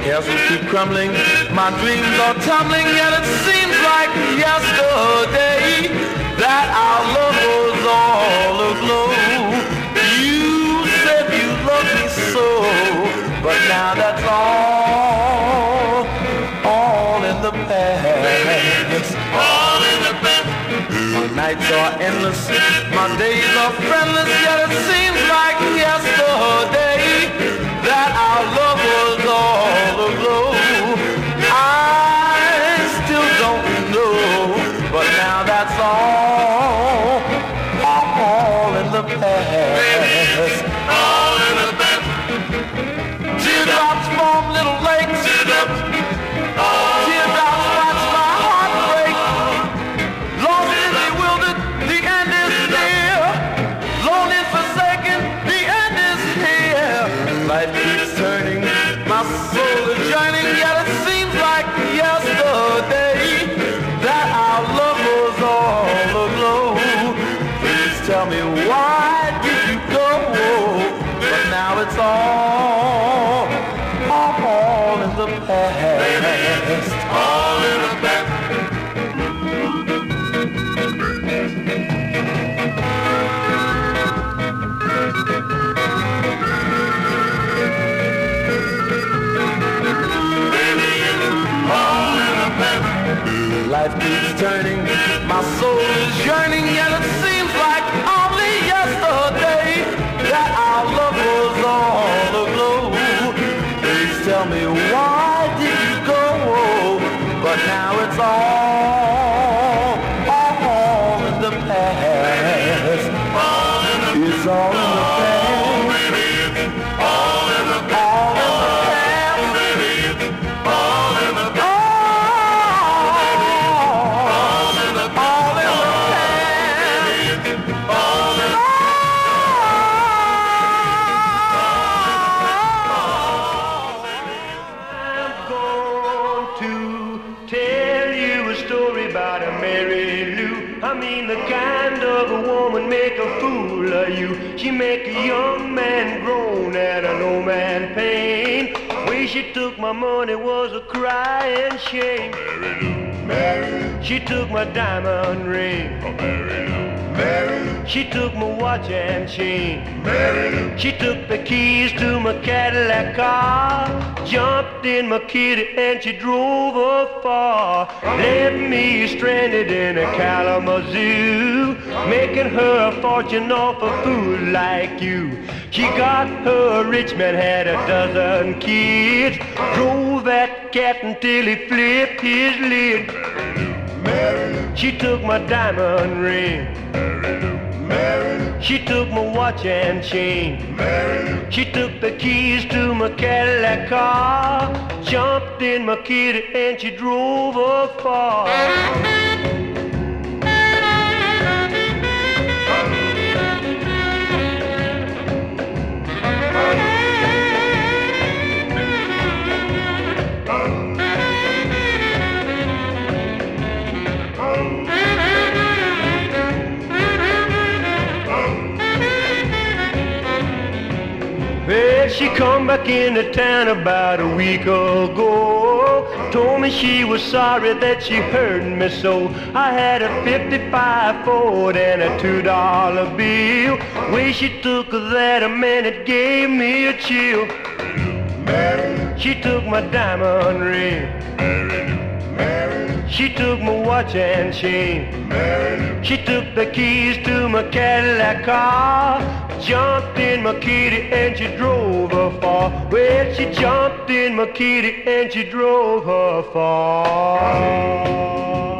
Castles keep crumbling, my dreams are tumbling, yet it seems like yesterday that our love was all aglow. You said you loved me so, but now that's all in the past. All in the past. My nights are endless, my days are friendless, yet it seems like yesterday that our love was all aglow. I still don't know, but now that's all in the past. All in the past. Teardrops form little lakes. Teardrops watch my heart break. Lost and bewildered, the end is near. Lonely and forsaken, the end is here. Life keeps turning, my soul is yearning, yet it seems like yesterday that our love was all aglow. Please tell me, why did you go? But now it's all in the past. All in the past. Life keeps turning, my soul is yearning, yet it seems like only yesterday that our love was all aglow. Please tell me, why did you go? But now it's all in the past. It's all in the past. All in the past. The kind of a woman make a fool of you. She make a young man groan and an old man pain. Way she took my money was a crying shame. Mary Lou, Mary Lou. She took my diamond ring. Oh, Mary Lou, Mary Lou. She took my watch and chain. Mary Lou. She took the keys to my Cadillac car, jumped in my kitty and she drove afar. Left me stranded in a Kalamazoo, making her a fortune off a fool like you. She got her a rich man, had a dozen kids, drove that cat until he flipped his lid. Mary Lou. She took my diamond ring. Mary Lou. Mary Lou. She took my watch and chain. Mary Lou. She took the keys to my Cadillac car, jumped in my kitty and she drove afar. Well, she come back into town about a week ago. Told me she was sorry that she hurt me so. I had a 55 Ford and a $2 bill. Way she took that, a man, it gave me a chill. Mary. She took my diamond ring. Mary. She took my watch and chain. Mary. She took the keys to my Cadillac car, jumped in my kitty and she drove her far. Well, she jumped in my kitty and she drove her far.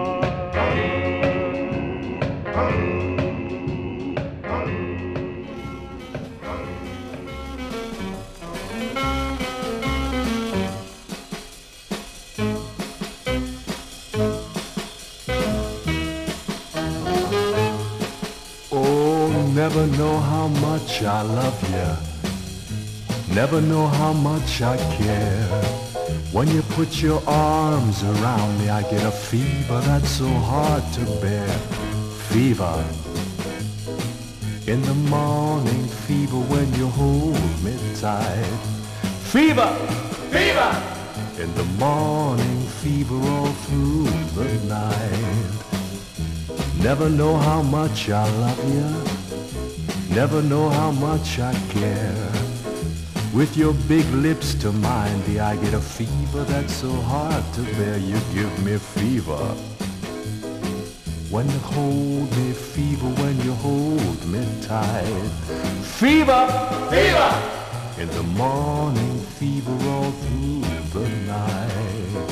Never know how much I love you. Never know how much I care. When you put your arms around me, I get a fever that's so hard to bear. Fever in the morning, fever when you hold me tight. Fever, fever, In the morning, fever all through the night. Never know how much I love you. Never know how much I care. With your big lips to mine, dear, I get a fever that's so hard to bear. You give me fever when you hold me, fever when you hold me tight. Fever, fever! In the morning, fever all through the night.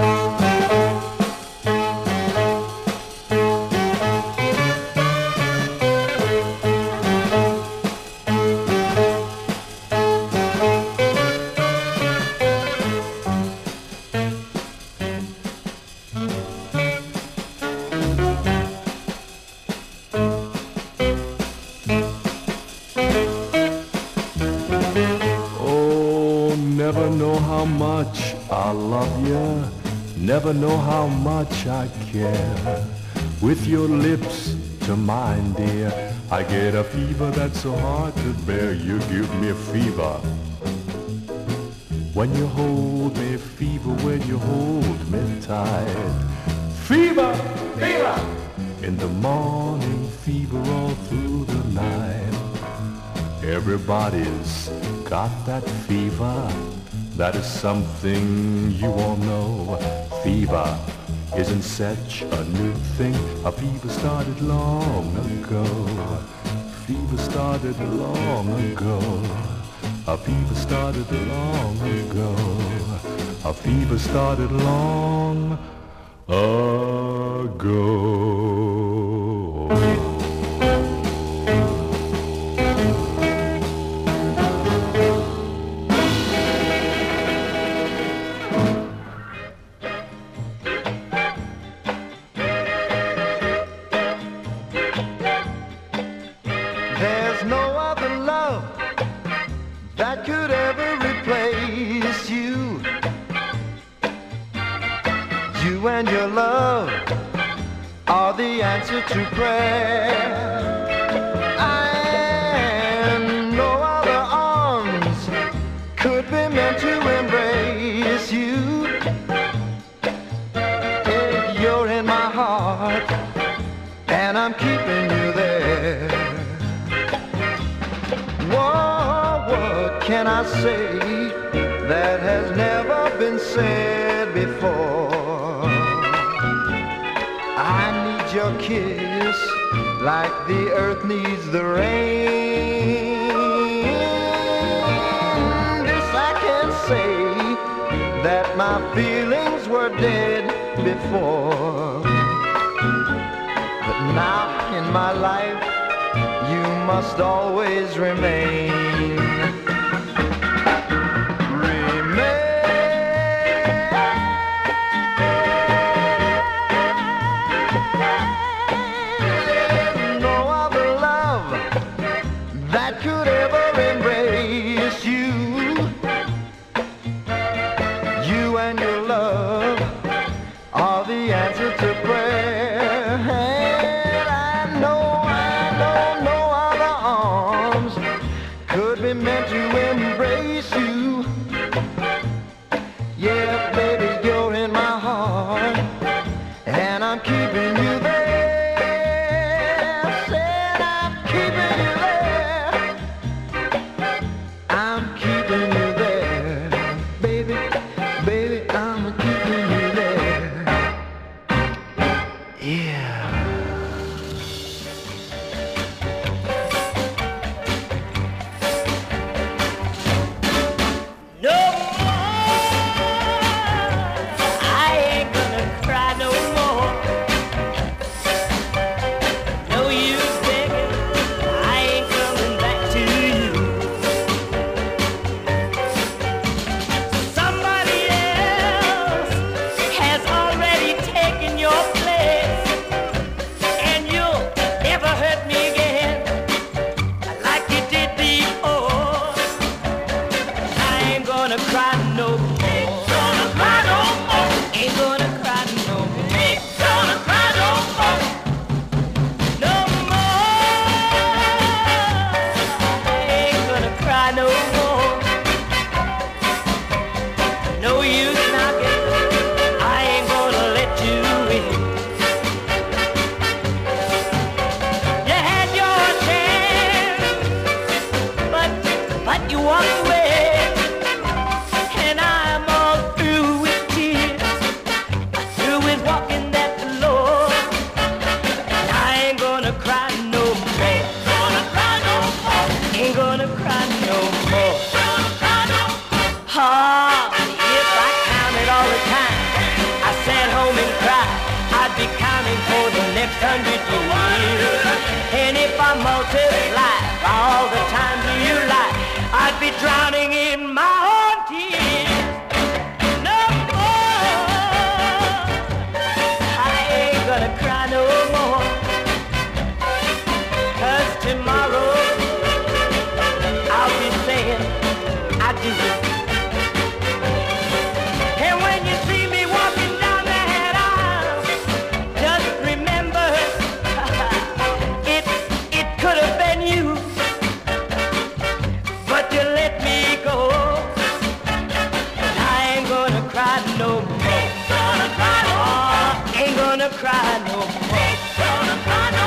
Never know how much I love you. Never know how much I care. With your lips to mine, dear, I get a fever that's so hard to bear. You give me a fever when you hold me, fever when you hold me tight. Fever, fever! In the morning, fever all through the night. Everybody's got that fever. That is something you all know. Fever isn't such a new thing. A fever started long ago. Fever started long ago. A fever started long ago. A fever started long ago. There's no other love that could ever replace you. You and your love are the answer to prayer. And no other arms could be meant to embrace you. You're in my heart, and I'm keeping you there. What can I say that has never been said before? I need your kiss like the earth needs the rain. This I can say, that my feelings were dead before. But now in my life, you must always remain. No other love that could ever embrace you. You and your love are the answer to prayer. And I know no other arms could be meant to embrace you. Yeah, baby, you're in my heart, and I'm keeping you there. Said I'm keeping you there. I'm keeping you there. Baby, baby, I'm keeping you there. Yeah. 100 years. And if I multiply all the times you lie, I'd be drowning in my own tears. No more, I ain't gonna cry no more. 'Cause tomorrow I'll be saying I do. And when you see me walking down that aisle, just remember it could have been you, but you let me go. I ain't gonna cry no more. Ain't gonna cry no more. Ain't gonna cry no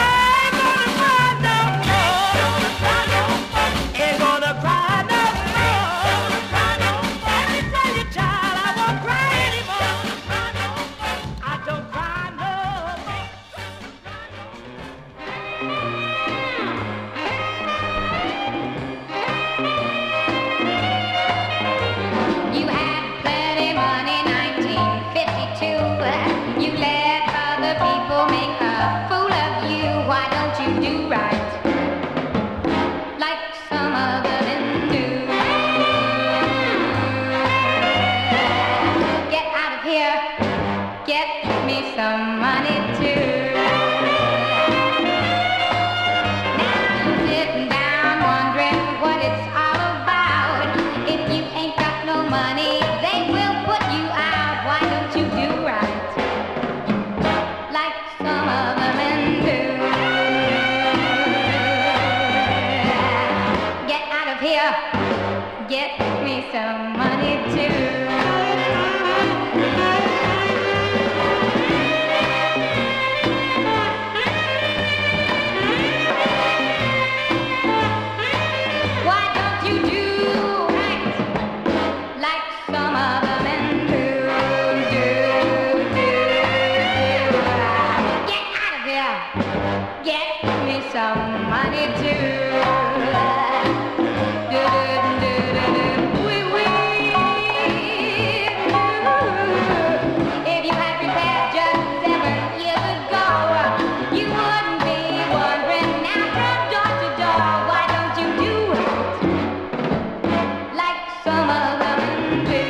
more. Ain't gonna cry no more. Let me tell you, child, I won't cry anymore. I don't cry no more. You had plenty money, 1952. You let other people make a fool of you. Why don't you do right, like some other men do? Get out of here, get me some money too. Now I'm sitting down wondering what it's all about. If you ain't got no money, they will put you out. Why don't you do right, like some other men do? Get out of here, get me some money too. Why don't you do right, like some other men do? Get out of here, get me some money too. If you had prepared just 7 years ago, you wouldn't be wandering now from door to door. Why don't you do it, like some other men do?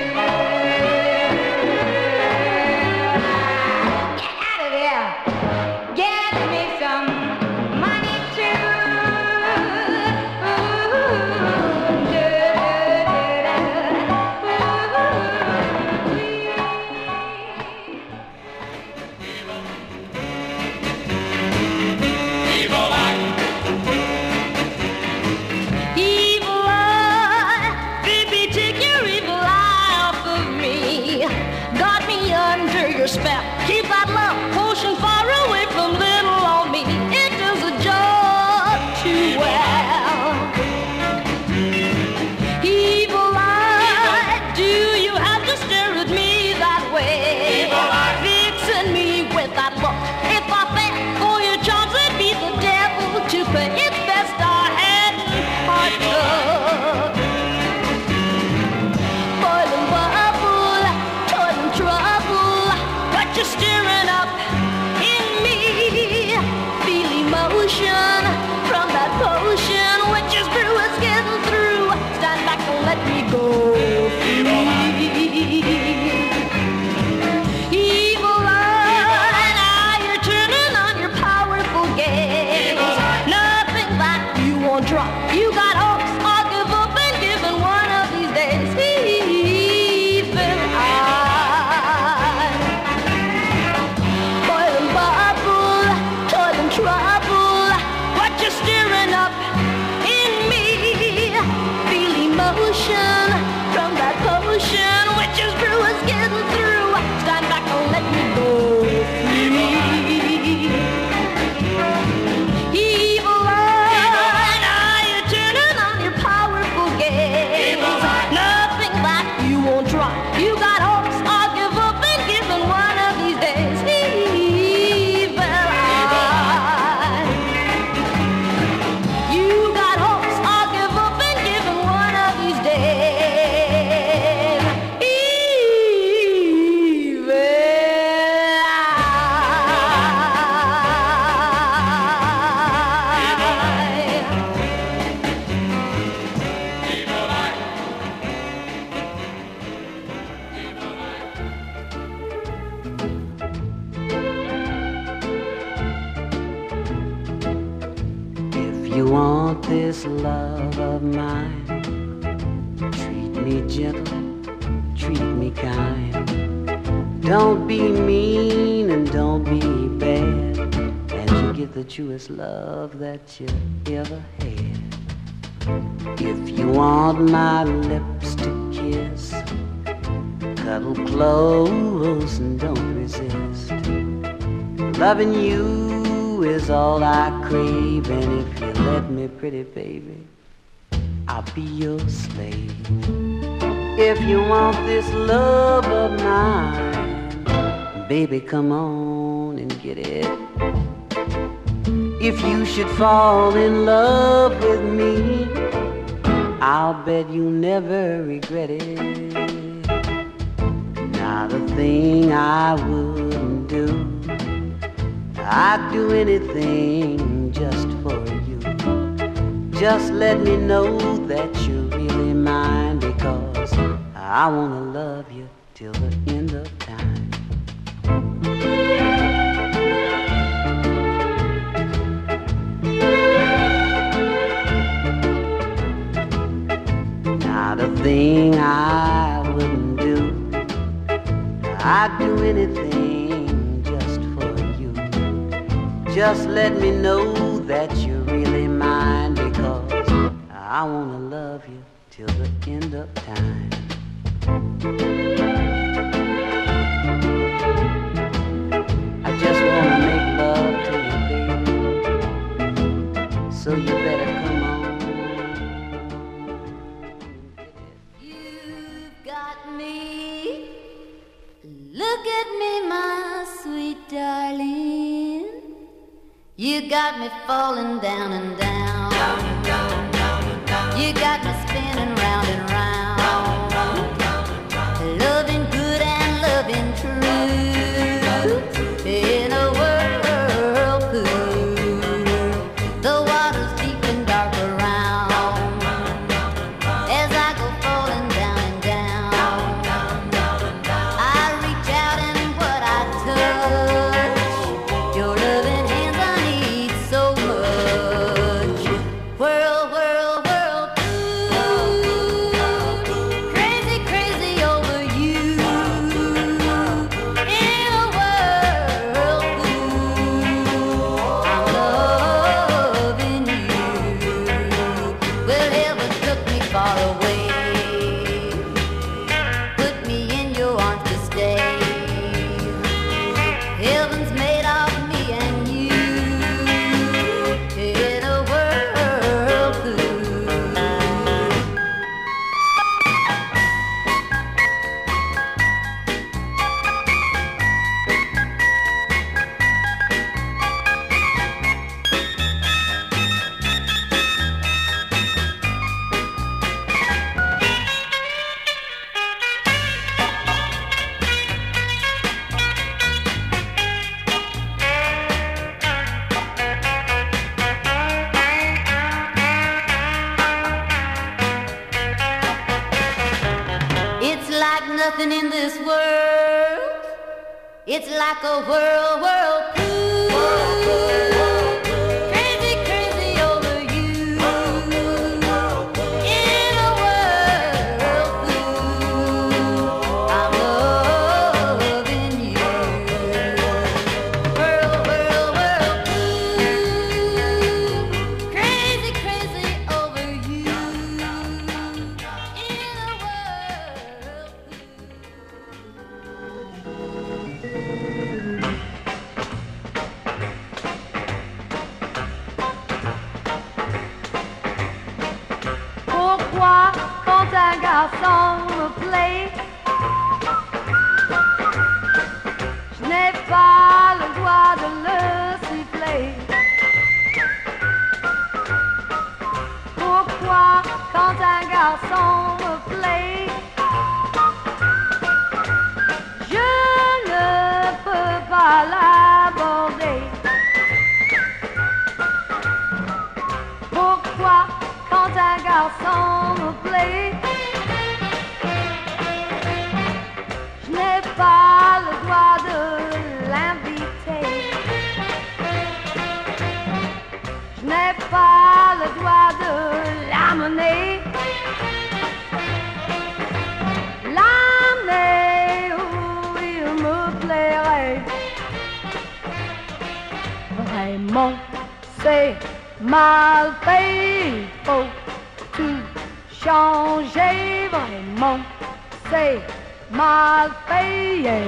Get out of there, get me some money too. Evil eye, baby, take your evil eye off of me. Got me under your spell. Keep that love potion far away from little on me. It does a job too well. Evil eye, do you have to stare at me that way? Fixing me with that look. If I fell for your charms, it'd be the devil to pay. It's best I hadn't partook. Boiling bubble, toiling trouble, but you're stirring up in me. Feel emotion from that potion, which is brew is getting through. Stand back and let me go free. Evil eye, now you're turning on your powerful gaze. Nothing that you won't drop. You got hopes, I'll give up and give in one of these days. Evil eye, boiling bubble, toiling trouble, what you're stirring up in me. Feel emotion from that potion, which is brew is getting through. Stand back and let me go free. Evil eye, now you're turning on your powerful gaze. Nothing that you won't try. You got hopes, I'll give up and give in one of these days. Evil eye, you got hopes, I'll give up and give in one of these days. you want this love of mine, treat me gentle, treat me kind. Don't be mean and don't be bad, and you get the truest love that you ever had. If you want my lips to kiss, cuddle close and don't resist. Loving you is all I crave, and if you let me, pretty baby, I'll be your slave. If you want this love of mine, baby, come on and get it. If you should fall in love with me, I'll bet you never regret it. Not a thing I wouldn't do. I'd do anything just for you. Just let me know that you're really mine, because I wanna love you till the end of time. Not a thing I wouldn't do. I'd do anything just for you. Just let me know that you're really mine, because I wanna love you till the end of time. I just wanna make love to you, baby, so you better come on. You've got me. Look at me, my sweet darling. You got me falling down and down. You got me spinning round and round. Loving good and loving true. In a whirlpool, the water's deep and dark around. As I go falling down and down, I reach out and what I touch, your loving hands I need so much. Whirl, whirl, whirlpool, crazy, crazy over you. In a whirlpool, I'm loving you. Well, heaven took me far away, put me in your arms to stay. Heaven's made of me and you in a whirlpool. It's like nothing in this world. It's like a whirlpool. Crazy, crazy over you. In a whirlpool, I'm loving you. Whirlpool, crazy, crazy over you. In a whirlpool. Pourquoi quand un garçon me plaît, je n'ai pas le droit de le siffler? Pourquoi quand un garçon me plaît, je ne peux pas l'aborder? Pourquoi quand un garçon me plaît, je n'ai pas le droit de l'inviter? Je n'ai pas le doigt de l'amener. L'amener où il me plairait. Vraiment, c'est mal fait, faut tout changer. Vraiment, c'est mal payé.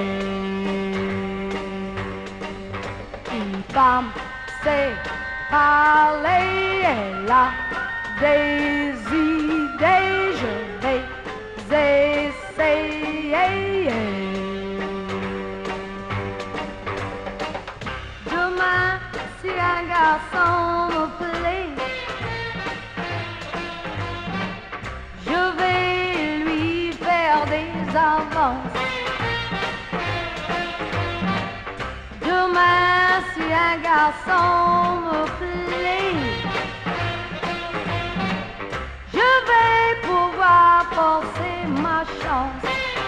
Une femme, c'est parler, elle a des idées, je vais essayer. Demain, si un garçon me plaît, je vais lui faire des avances. Demain, si un garçon me plaît, je vais pouvoir forcer ma chance.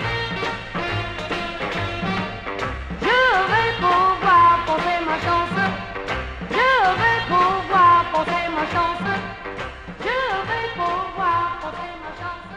Je vais pouvoir forcer ma chance. Je vais pouvoir forcer ma chance. Je vais pouvoir forcer ma chance.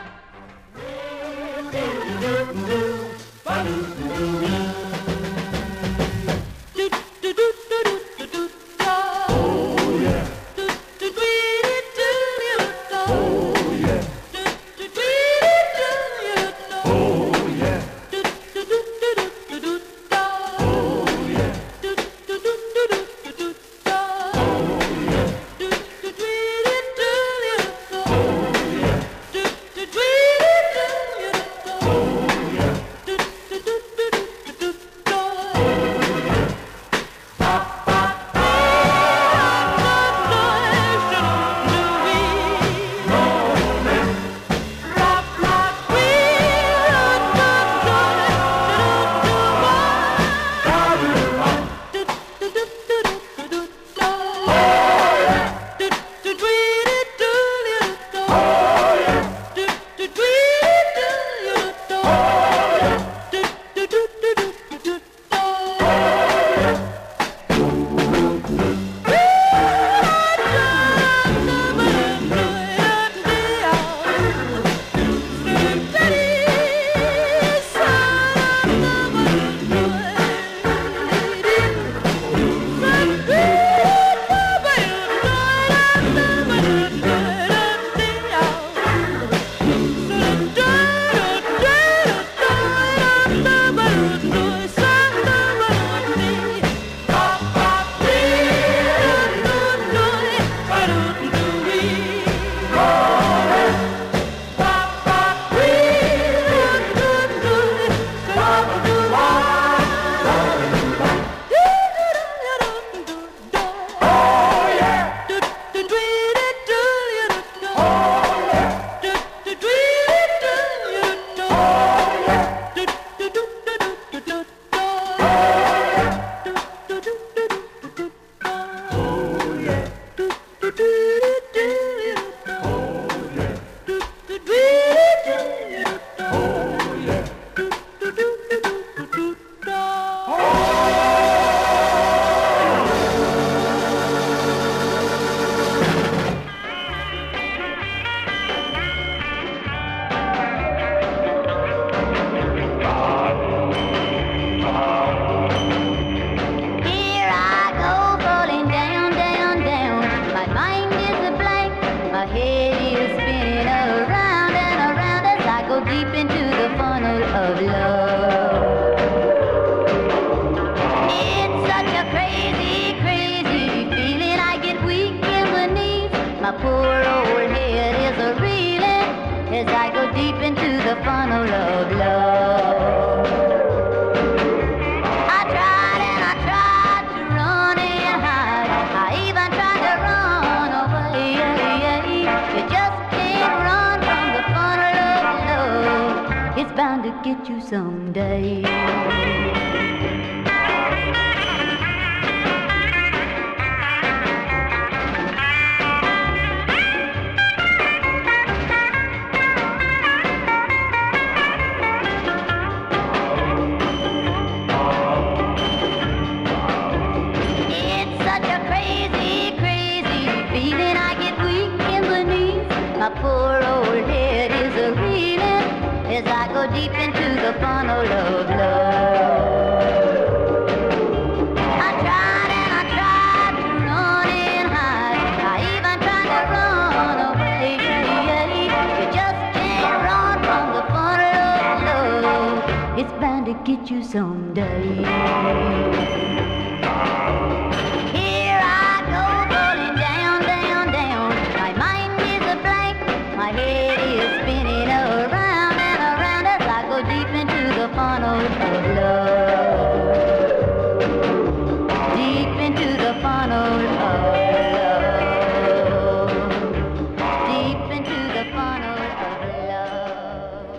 Get you someday. It's such a crazy, crazy feeling. I get weak my poor old head is a reeling as I go deep into the funnel of love. I tried and I tried to run and hide. I even tried to run away. You just can't run from the funnel of love. It's bound to get you someday. Here I go falling down, down, down. My mind is a blank. My head is spinning around and around as I go deep into the funnel of love. Deep into the funnel of love. Deep into the funnel of love.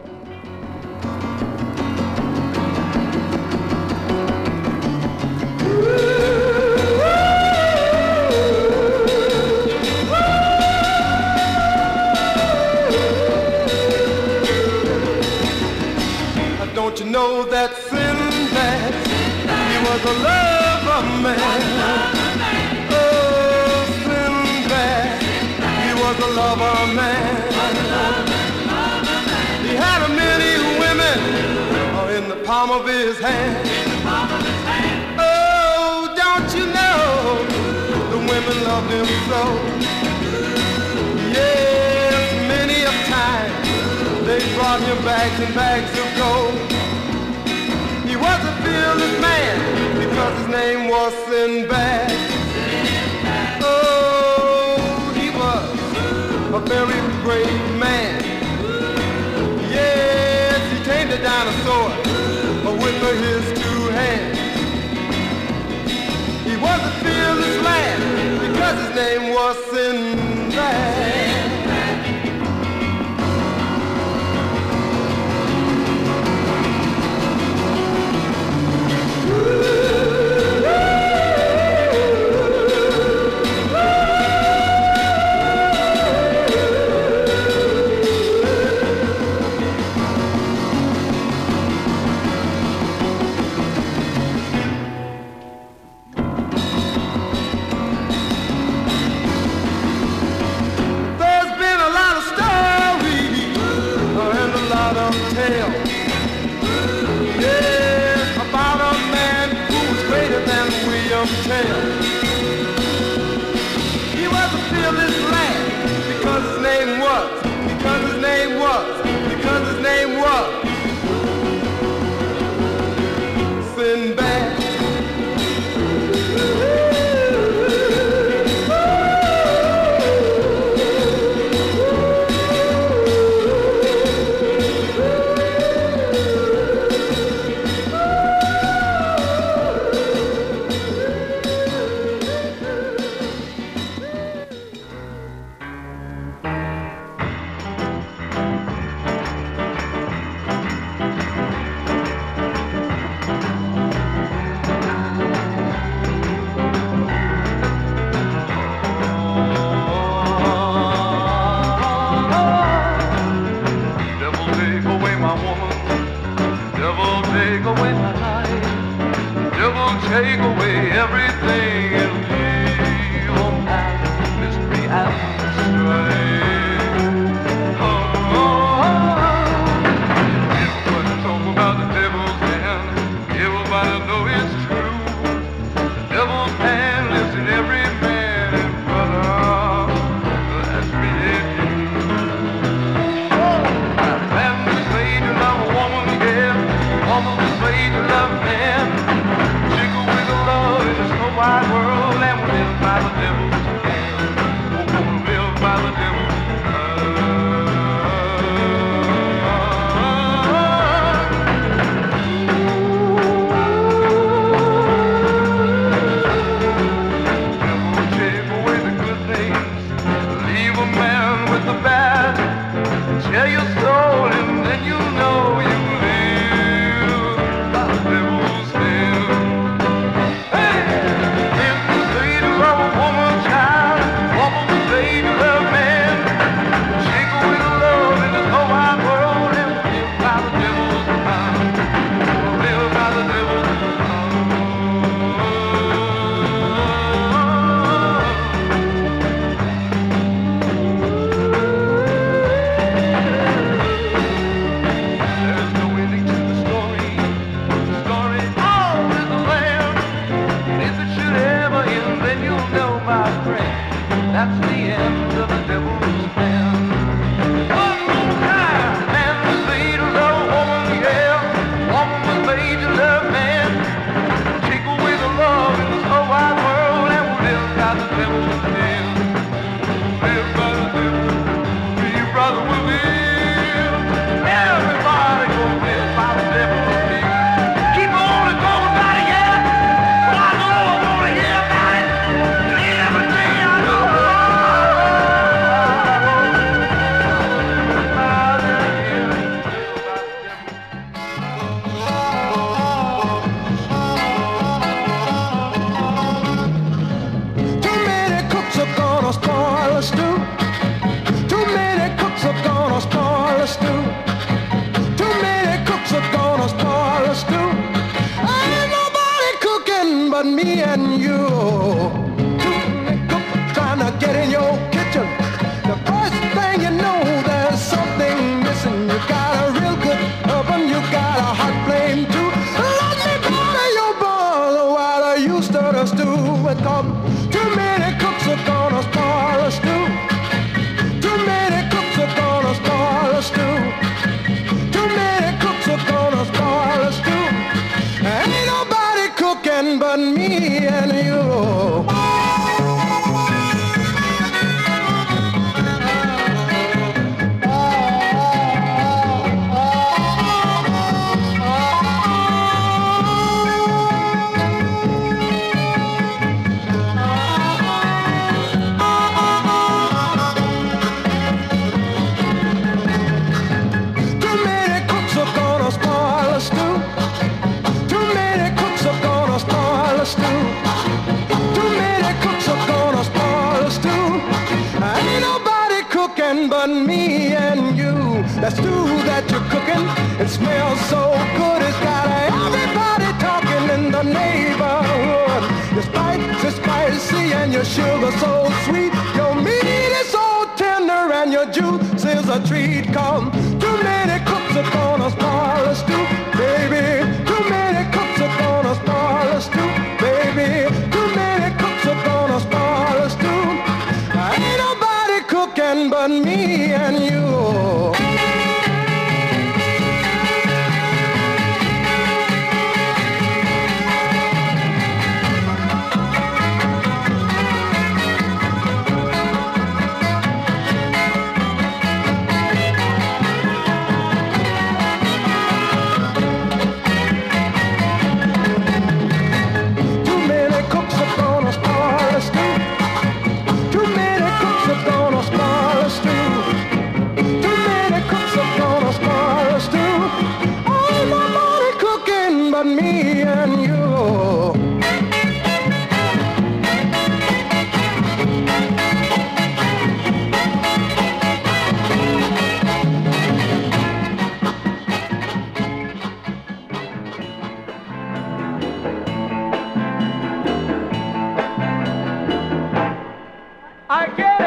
Don't you know that Sinbad, he was a lover man. Oh, Sinbad, he was a lover man. He had a many women in the palm of his hand. Oh, don't you know the women loved him so? Yes, many a time they brought him bags and bags of gold. He was a fearless man because his name was Sinbad. Oh, he was a very brave man. Yes, he tamed a dinosaur with his two hands. He was a fearless man because his name was Sinbad. Take away everything and leave on that mystery and strife. Everybody talk about the devil's hand. Everybody know it's true. The devil's hand lives in every man and brother. That's really true. Man was made to love a woman, yeah. Woman was made to love a man. Wide world and we live by the devil's hand. Oh, we live that's the end of the devil's plan. One more time, man was made to love a woman, yeah. Woman was made to love man. Take away the love in this whole wide world, and we'll live by the devil's plan. Live by the devil, be your brother will live. Everybody gonna live by the devil's plan. Keep on going about it, yeah. Well, I know I wanna hear about it. Everything I know. Too many cooks are gonna spoil the stew. Too many cooks are gonna spoil the stew. Too many cooks are gonna spoil the stew. Ain't nobody cooking but me and you. Too many cooks trying to get in your kitchen. The first thing you know, there's something missing. You got a real good oven, you got a hot flame too. Let me borrow your bowl while you stir the stew. And come, too many cooks are gonna spoil the stew. Too many cooks are gonna spoil the stew. Too many cooks are gonna spoil the stew. Ain't nobody cooking but me and you. Too many cooks are gonna spoil the stew. Too many cooks are gonna spoil the stew. Too many cooks are gonna spoil the stew. Ain't nobody cooking but me and you. That stew that you're cooking, it smells so good. It's got everybody talking in the neighborhood. Your spice is spicy and your sugar so sweet. Your meat is so tender and your juice is a treat. Come, too many cooks are gonna spoil the stew, baby. Too many cooks are gonna spoil the stew, baby. Too many cooks are gonna spoil the stew. Ain't nobody cooking but me and you. Too many cooks are gonna spoil the stew. Too many cooks are gonna spoil the stew. Too many cooks are gonna spoil the stew. Ain't nobody cooking but me and you. I get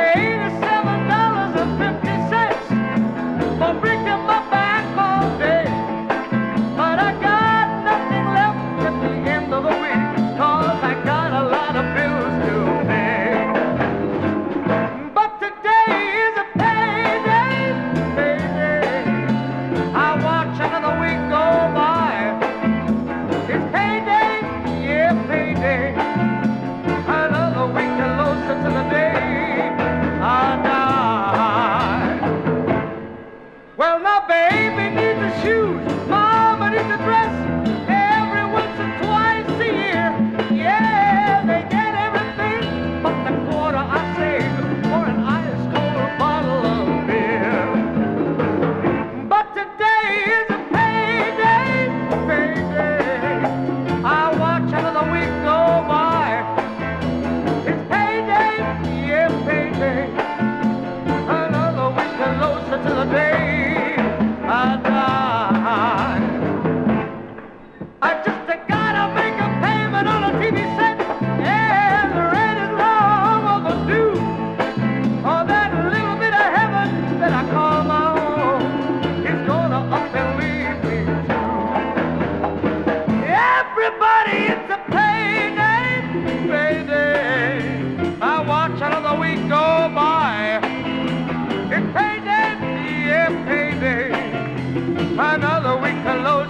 $87.50 for breaking my back all day. But I got nothing left at the end of the week, 'cause I got a lot of bills to pay. But today is a payday, payday. I watch another week go by. It's payday, yeah, payday. Another week closer to the day I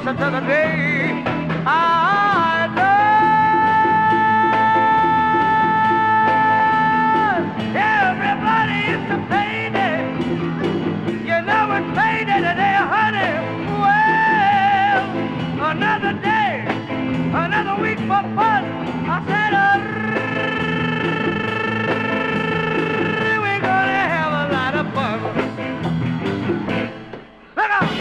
to the day I love. Everybody is a payday. You know it's payday today, honey. Well, another day, another week for fun. I said, we're gonna have a lot of fun. Look out!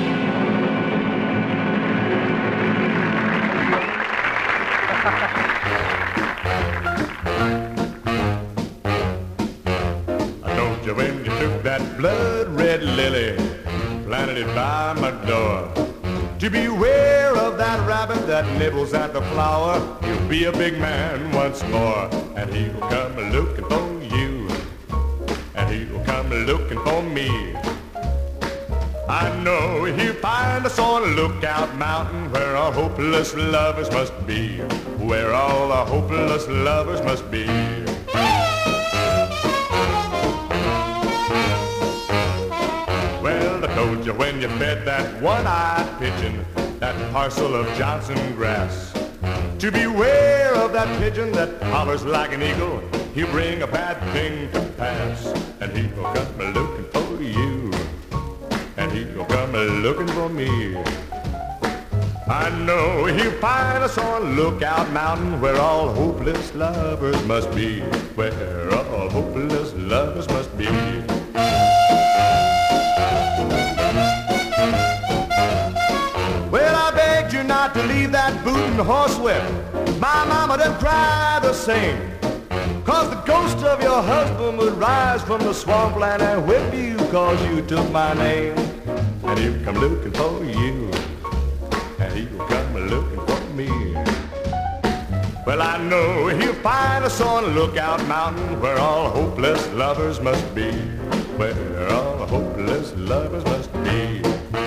I told you when you took that blood-red lily, planted it by my door, to beware of that rabbit that nibbles at the flower. You'll be a big man once more, and he'll come looking for you, and he'll come looking for me. I know he'll find us on Lookout Mountain, where all hopeless lovers must be, where all the hopeless lovers must be. Well, I told you when you fed that one-eyed pigeon that parcel of Johnson grass, to beware of that pigeon that hollers like an eagle. He'll bring a bad thing to pass, and he'll come looking for you, and he'll come looking for me. I know he'll find us on Lookout Mountain, where all hopeless lovers must be, where all hopeless lovers must be. Well, I begged you not to leave that bootin' horsewhip. My mama done cried the same, 'cause the ghost of your husband would rise from the swampland and whip you 'cause you took my name. And he'll come looking for you, and he'll come looking for me. Well, I know he'll find us on Lookout Mountain, where all hopeless lovers must be, where all hopeless lovers must be.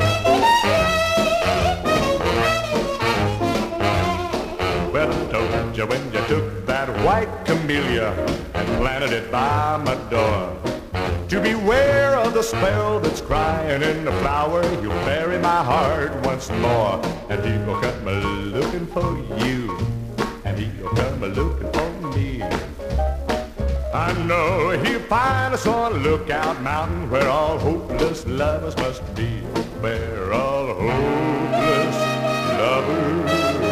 Well, I told you when you took that white camellia and planted it by my door, to beware of the spell that's crying in the flower. You'll bury my heart once more, and he'll come looking for you, and he'll come looking for me. I know he'll find us on Lookout Mountain, where all hopeless lovers must be, where all hopeless lovers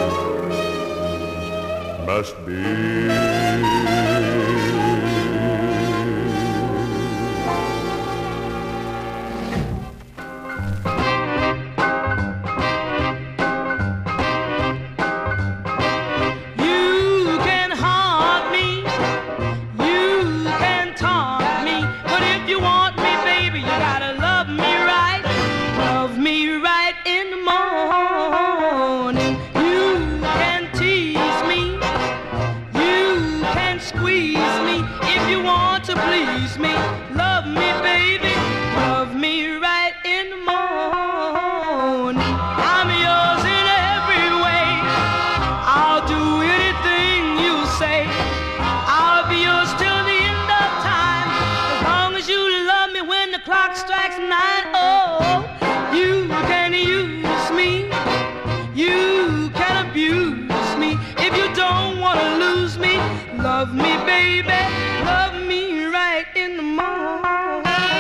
must be. Love me, baby, love me right in the morning.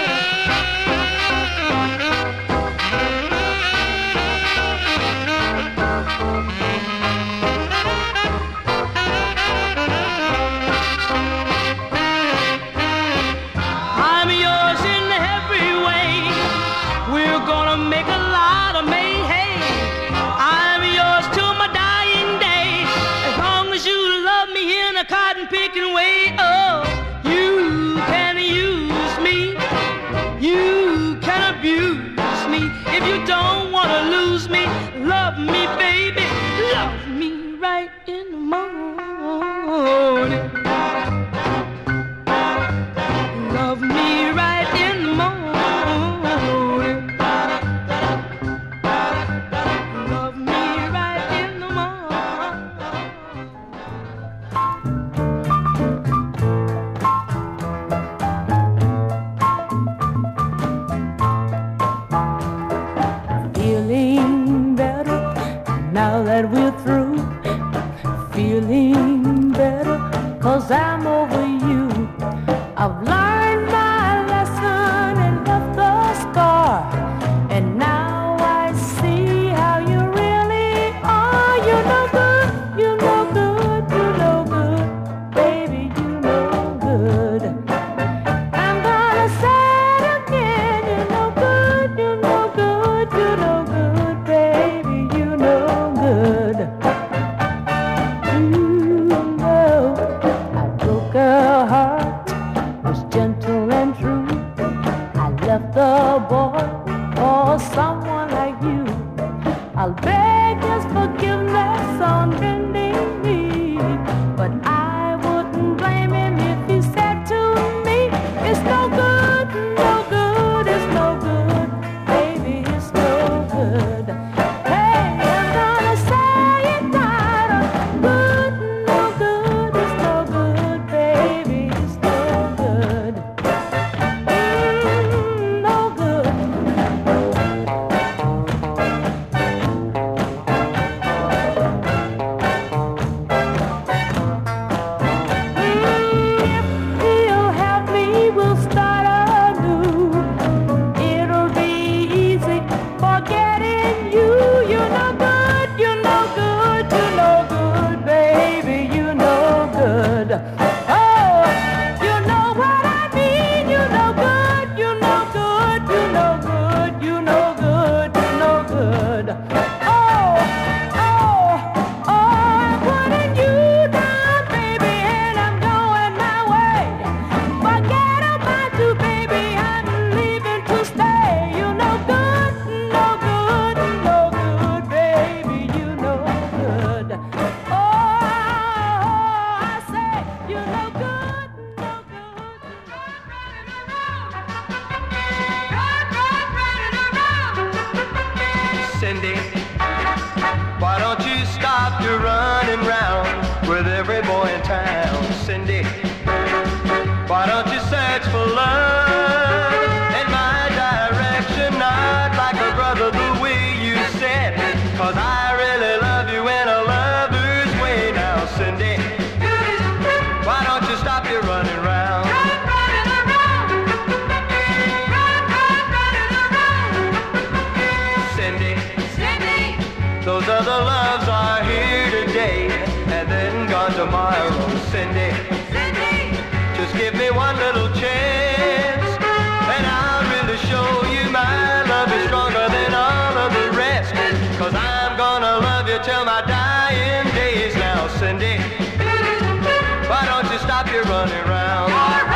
I'm yours in every way. We're gonna make a lot of hay. I'm yours till my dying day, as long as you love me in a cotton picking way. Oh, you can use me, you can abuse me. If you don't want to lose me, love me, baby, love me right in the morning. Love me right in the morning. Love me right in the morning. Feeling gentle and true. I left the boy for someone like you. I'll beg his forgiveness on bending knee, but I wouldn't blame him if he said to me, it's no good, no good, it's no good, baby, it's no good. Hey, I'm gonna say it tighter, good, no good, it's no good, baby, it's no good. No good. He'll help me, we'll start anew. It'll be easy forgetting you. You're no good, you're no good, you're no good, baby, you're no good. Oh, you know what I mean. You're no good, you're no good, you're no good, you're no good, you're no good. Oh, I'm putting you down, baby, and I'm going my way. Forget about you, baby, I'm leaving to stay. You're no good, no good, no good, baby, you're no good. Oh, I say you're no good, no good. Cindy, why don't you stop your running round with every boy in town? Cindy, why don't you search for love in my direction, not like a brother the way you said, 'cause I really love you in a lover's way now, Cindy. Why don't you stop your running round? Cindy, those other loves are here today and then gone tomorrow, Cindy. Just give me one little chance and I'll really show you my love is stronger than all of the rest, 'cause I'm gonna love you till my dying days now, Cindy. Why don't you stop your running round?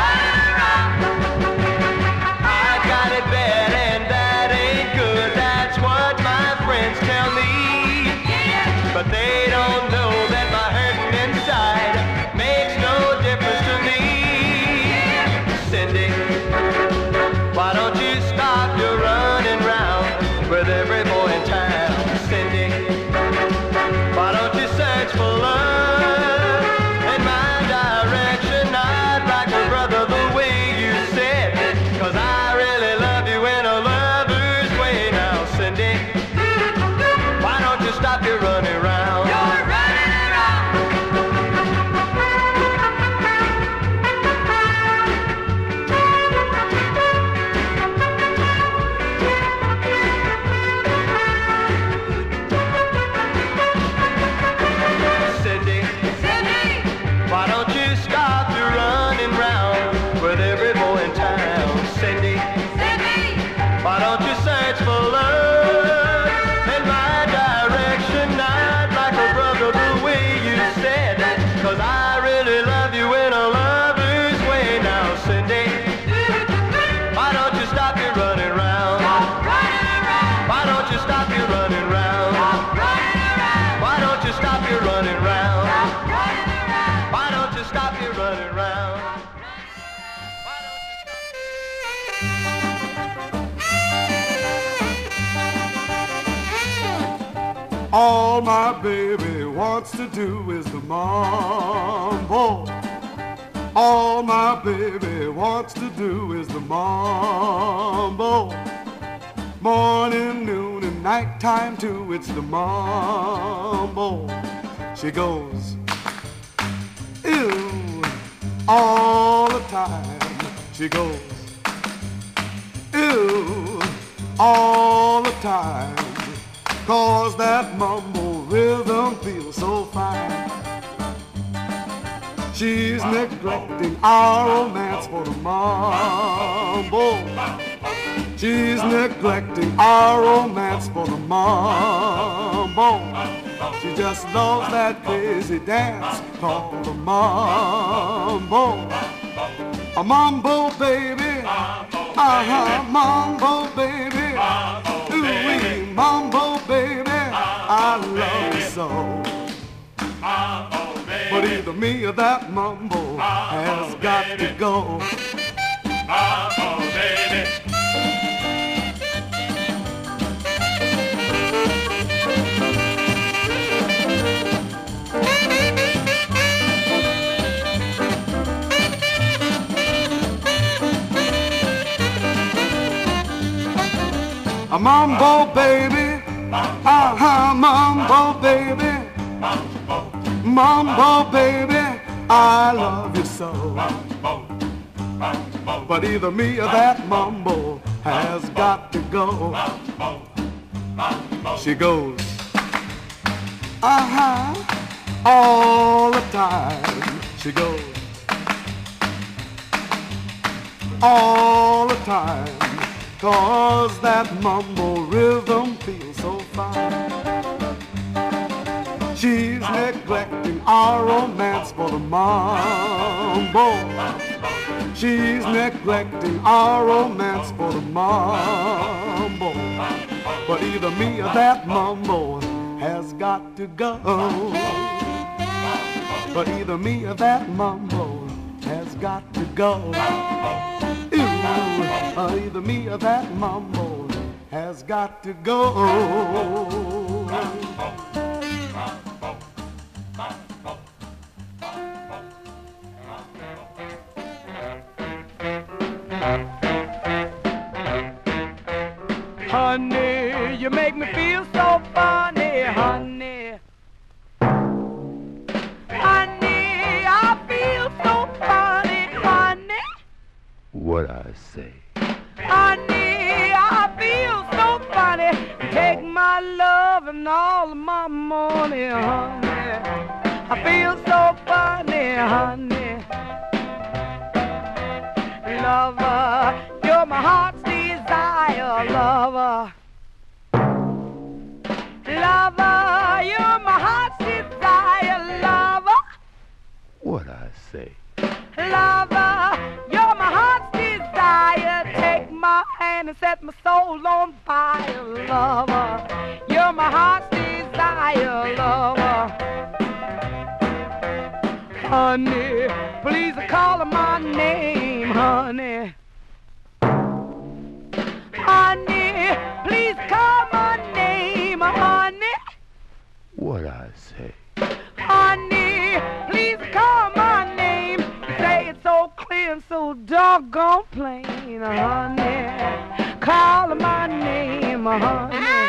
I got it bad and that ain't good, that's what my friends tell me. But they don't know that my hurting inside makes no difference to me. Cindy, why don't you stop your running round with every boy in town? Cindy, why don't you search for love in my direction, not like a brother the way you said, 'cause I really love you in a lover's way now, Cindy. Why don't you stop your running round? You're running around. Cindy, why don't you stop your running round with every boy in town? Cindy, why don't you search for love in my direction, not like a brother the way you said, 'cause I really love you in a lover's way now, Cindy. Why don't you stop your running round? Why don't you stop your running round? Why don't you stop your running round? Why don't you stop your running round? Why don't you stop? All my baby wants to do is the mambo. All my baby wants to do is the mambo. Morning, noon, and nighttime too, it's the mambo. She goes, ew, all the time. She goes, ew, all the time. 'Cause that mumbo rhythm feels so fine. She's neglecting our romance for the mambo. She's neglecting our romance for the mambo. She just loves that crazy dance called the mambo. A mambo baby, mambo baby, ooh-wee, mambo baby, I love you so. But either me or that mambo has got to go. Mambo baby. A mambo baby, mambo baby, mambo baby, I love you so. But either me or that mambo has got to go. She goes, all the time. She goes, all the time. 'Cause that mambo rhythm feels so fine. She's neglecting our romance for the mambo. She's neglecting our romance for the mambo. But either me or that mambo has got to go. But either me or that mambo has got to go. Either me or that mambo has got to go. Honey, you make me feel so funny, honey. Honey, I feel so funny, honey. What I say? Honey, I feel so funny. Take my love and all of my money, honey. I feel so funny, honey. Lover, you're my heart's desire, lover. Lover, you're my heart's desire, lover. What I say? Lover, you're my heart's desire. Take my hand and set my soul on fire, lover. You're my heart's desire, lover. Honey, please call my name, honey. Honey, please call my name, honey. What I say? Honey, please call my name. You say it so clear and so doggone plain, honey. Call my name, honey.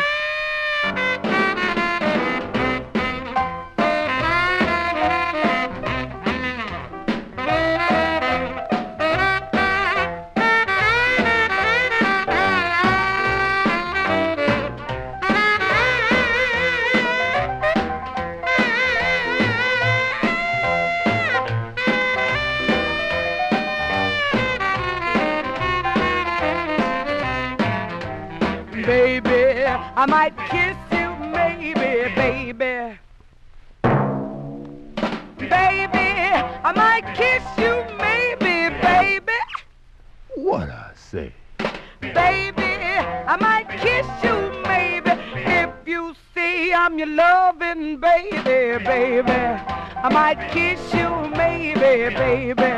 Baby, I might kiss you, maybe, baby. Baby, I might kiss you, maybe, baby. What I say? Baby, I might kiss you, maybe. If you see I'm your loving baby, baby. I might kiss you, maybe, baby.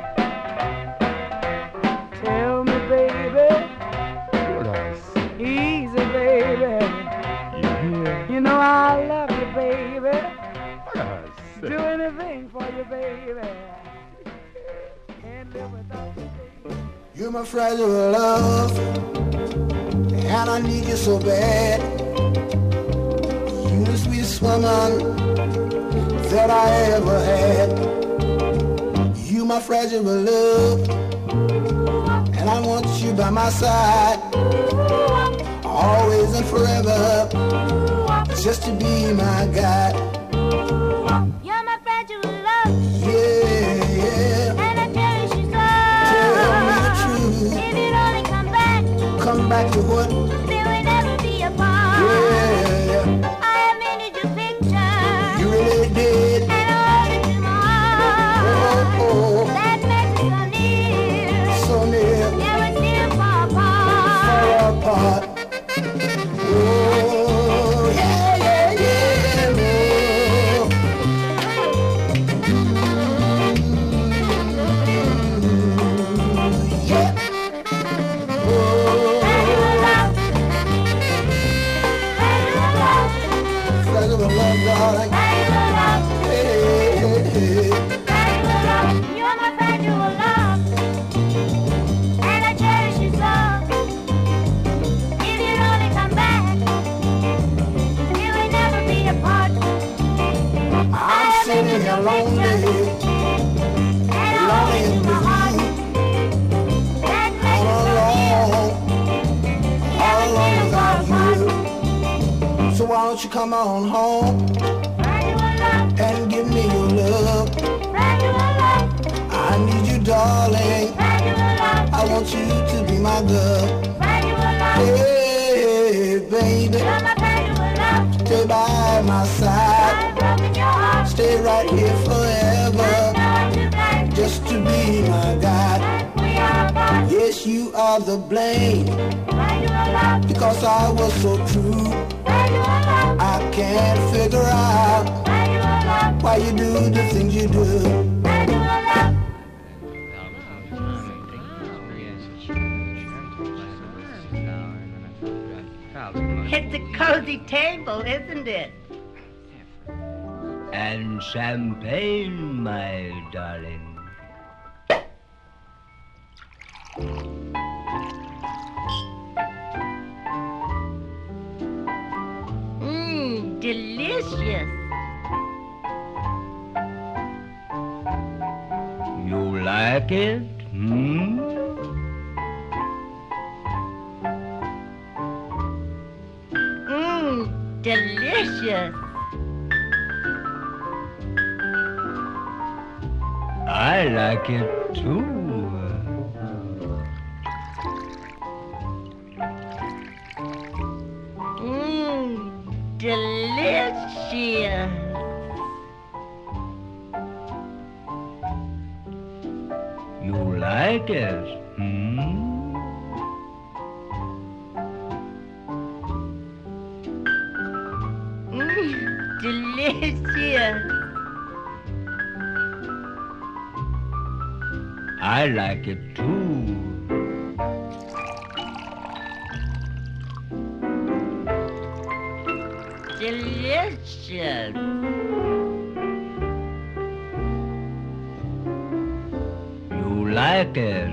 Tell me, baby. What I say? Easy, baby. You know I love you, baby. What I say? Do anything for you, baby. Can't live without you, baby. You're my fragile love, and I need you so bad. You're the sweetest woman that I ever had. You my fragile love, and I want you by my side, always and forever, just to be my guide. You're my fragile love, Yeah, yeah. and I cherish you so. Tell me the truth. If you'd only come back to what? There will never be a part. Yeah, I have painted your picture. you really did. And I wrote it to my heart. Oh, oh. That message I need. won't you come on home and give me your love? I need you, darling. I want you to be my girl. Hey, baby, stay by my side. Stay right here forever, just to be my guide. Yes, you are the blame, because I was so true. I can't figure out why you do the things you do. It's a cozy table, isn't it? And champagne, my darling. Delicious. You like it? Delicious. I like it too. Delicious. You like it? Delicious. I like it too. Delicious. You like it?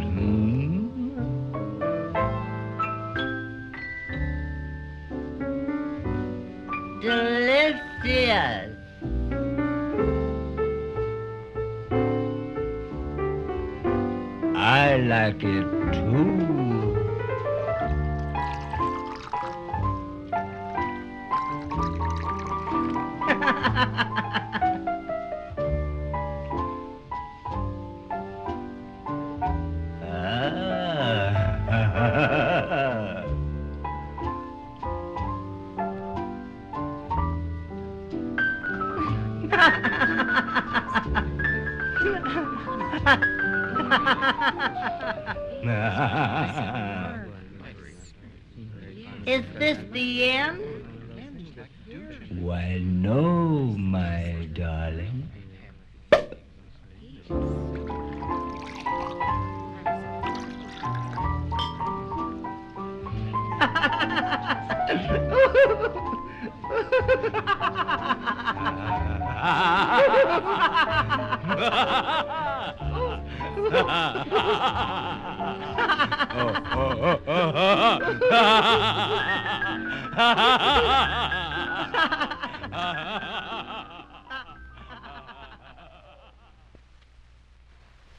Delicious. I like it too. Is this the end? Why, no, my darling.